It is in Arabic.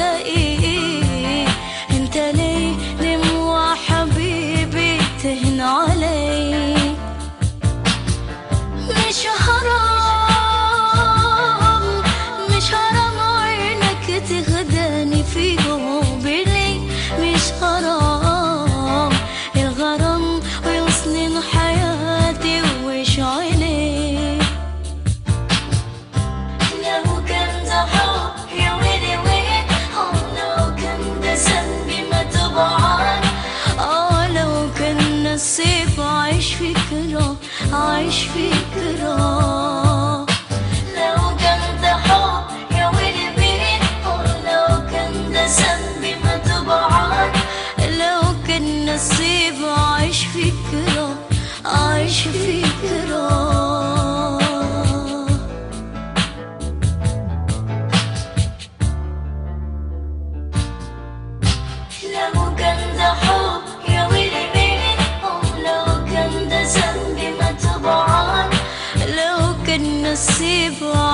ايه انت ليه دموع حبيبي تهن علي؟ مش حرام مش حرام عينك تخدعني في قلبي ليه؟ مش حرام الغرام ويوصلن حياتي وش عيني؟ لو كان ده حب يا ويلي ويلي، لو كان ده ذنبي ما تبعد، لو كان نصيب عايش فكرة عايش فكرة. لو كان ده حب يا ويلي ويلي، لو كان ده ذنبي ما تبعد، لو كان نصيب عايش فكرة عايش فكرة. لو كان ده حب يا ويلي ويلي، لو كان ده ذنبي ما تبعد، لو كان نصيب